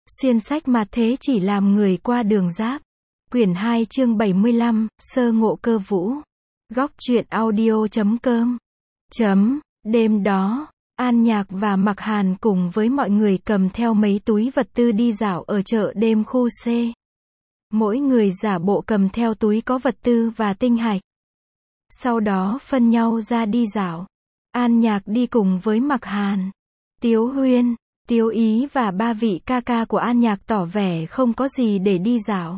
Xuyên sách mặt thế chỉ làm người qua đường giáp. Quyển 2 chương 75, sơ ngộ cơ vũ. Góc truyện audio.com. Đêm đó, An Nhạc và Mặc Hàn cùng với mọi người cầm theo mấy túi vật tư đi dạo ở chợ đêm khu C. Mỗi người giả bộ cầm theo túi có vật tư và tinh hạch. Sau đó phân nhau ra đi dạo. An Nhạc đi cùng với Mặc Hàn, Tiếu Huyên, Tiếu Ý và ba vị ca ca của An Nhạc tỏ vẻ không có gì để đi dạo,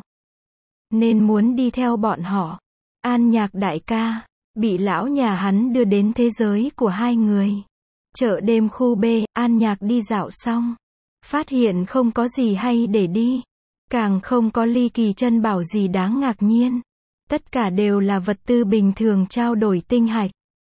nên muốn đi theo bọn họ. An Nhạc đại ca bị lão nhà hắn đưa đến thế giới của hai người. Chợ đêm khu B, An Nhạc đi dạo xong, phát hiện không có gì hay để đi, càng không có ly kỳ chân bảo gì đáng ngạc nhiên. Tất cả đều là vật tư bình thường trao đổi tinh hạch.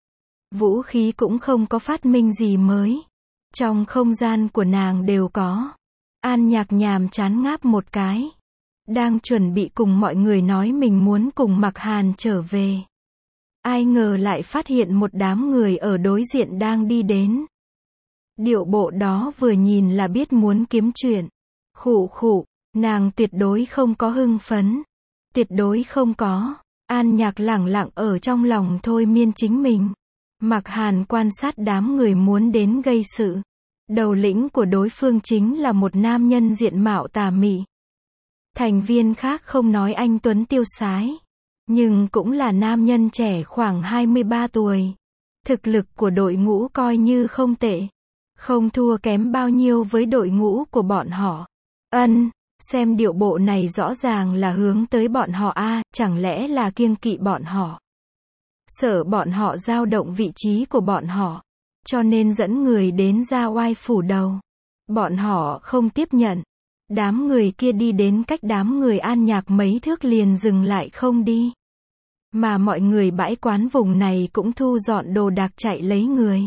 Vũ khí cũng không có phát minh gì mới. Trong không gian của nàng đều có. An Nhạc nhàm chán ngáp một cái. Đang chuẩn bị cùng mọi người nói mình muốn cùng Mặc Hàn trở về. Ai ngờ lại phát hiện một đám người ở đối diện đang đi đến. Điệu bộ đó vừa nhìn là biết muốn kiếm chuyện. Khụ khụ, nàng tuyệt đối không có hưng phấn. Tuyệt đối không có. An Nhạc lẳng lặng ở trong lòng thôi miên chính mình. Mặc Hàn quan sát đám người muốn đến gây sự. Đầu lĩnh của đối phương chính là một nam nhân diện mạo tà mị. Thành viên khác không nói anh tuấn tiêu sái, nhưng cũng là nam nhân trẻ khoảng 23 tuổi. Thực lực của đội ngũ coi như không tệ, không thua kém bao nhiêu với đội ngũ của bọn họ. Xem điệu bộ này rõ ràng là hướng tới bọn họ a, chẳng lẽ là kiêng kỵ bọn họ? Sợ bọn họ dao động vị trí của bọn họ, cho nên dẫn người đến ra oai phủ đầu. Bọn họ không tiếp nhận. Đám người kia đi đến cách đám người An Nhạc mấy thước liền dừng lại không đi. Mà mọi người bãi quán vùng này cũng thu dọn đồ đạc chạy lấy người.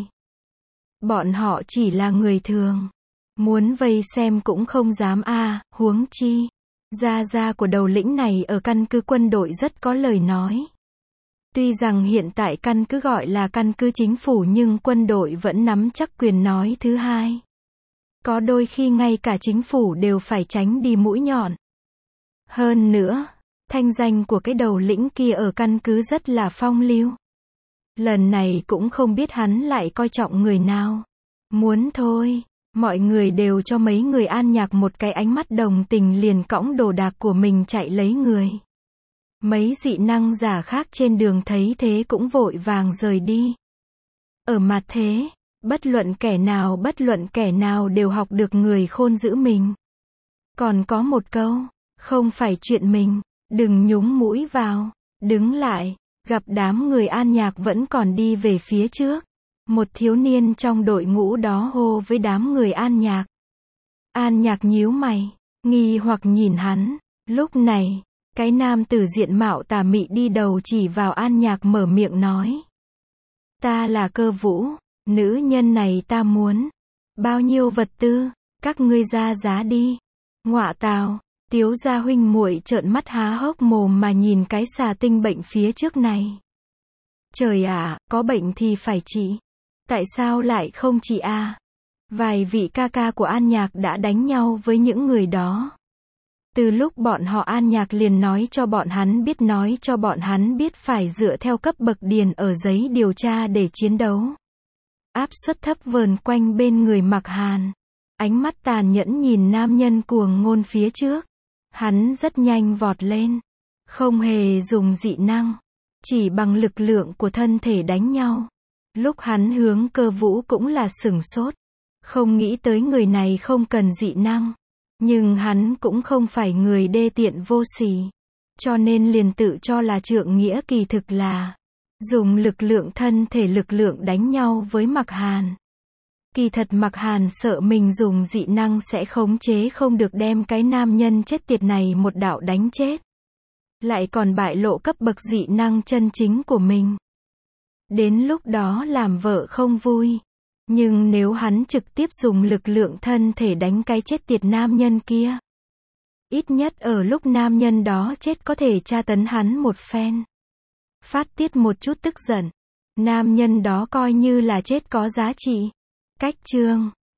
Bọn họ chỉ là người thường. Muốn vây xem cũng không dám a, huống chi. Gia của đầu lĩnh này ở căn cứ quân đội rất có lời nói. Tuy rằng hiện tại căn cứ gọi là căn cứ chính phủ nhưng quân đội vẫn nắm chắc quyền nói thứ hai. Có đôi khi ngay cả chính phủ đều phải tránh đi mũi nhọn. Hơn nữa, thanh danh của cái đầu lĩnh kia ở căn cứ rất là phong lưu. Lần này cũng không biết hắn lại coi trọng người nào. Muốn thôi, mọi người đều cho mấy người An Nhạc một cái ánh mắt đồng tình liền cõng đồ đạc của mình chạy lấy người. Mấy dị năng giả khác trên đường thấy thế cũng vội vàng rời đi. Ở mặt thế, bất luận kẻ nào đều học được người khôn giữ mình. Còn có một câu, không phải chuyện mình, đừng nhúng mũi vào. Đứng lại, gặp đám người An Nhạc vẫn còn đi về phía trước. Một thiếu niên trong đội ngũ đó hô với đám người An Nhạc. An Nhạc nhíu mày, nghi hoặc nhìn hắn. Lúc này, cái nam tử diện mạo tà mị đi đầu chỉ vào An Nhạc mở miệng nói. Ta là Cơ Vũ, nữ nhân này ta muốn. Bao nhiêu vật tư, các ngươi ra giá đi. Ngọa tào, Tiếu gia huynh muội trợn mắt há hốc mồm mà nhìn cái xà tinh bệnh phía trước này. Trời ạ, có bệnh thì phải trị. Tại sao lại không trị a? Vài vị ca ca của An Nhạc đã đánh nhau với những người đó. Từ lúc bọn họ An Nhạc liền nói cho bọn hắn biết phải dựa theo cấp bậc điền ở giấy điều tra để chiến đấu. Áp suất thấp vờn quanh bên người Mặc Hàn. Ánh mắt tàn nhẫn nhìn nam nhân cuồng ngôn phía trước. Hắn rất nhanh vọt lên. Không hề dùng dị năng. Chỉ bằng lực lượng của thân thể đánh nhau. Lúc hắn hướng Cơ Vũ cũng là sửng sốt. Không nghĩ tới người này không cần dị năng. Nhưng hắn cũng không phải người đê tiện vô sỉ. Cho nên liền tự cho là trượng nghĩa kỳ thực là dùng lực lượng thân thể lực lượng đánh nhau với Mặc Hàn. Kỳ thật Mặc Hàn sợ mình dùng dị năng sẽ khống chế không được đem cái nam nhân chết tiệt này một đạo đánh chết. Lại còn bại lộ cấp bậc dị năng chân chính của mình. Đến lúc đó làm vợ không vui. Nhưng nếu hắn trực tiếp dùng lực lượng thân thể đánh cái chết tiệt nam nhân kia, ít nhất ở lúc nam nhân đó chết có thể tra tấn hắn một phen. Phát tiết một chút tức giận. Nam nhân đó coi như là chết có giá trị. Cách chương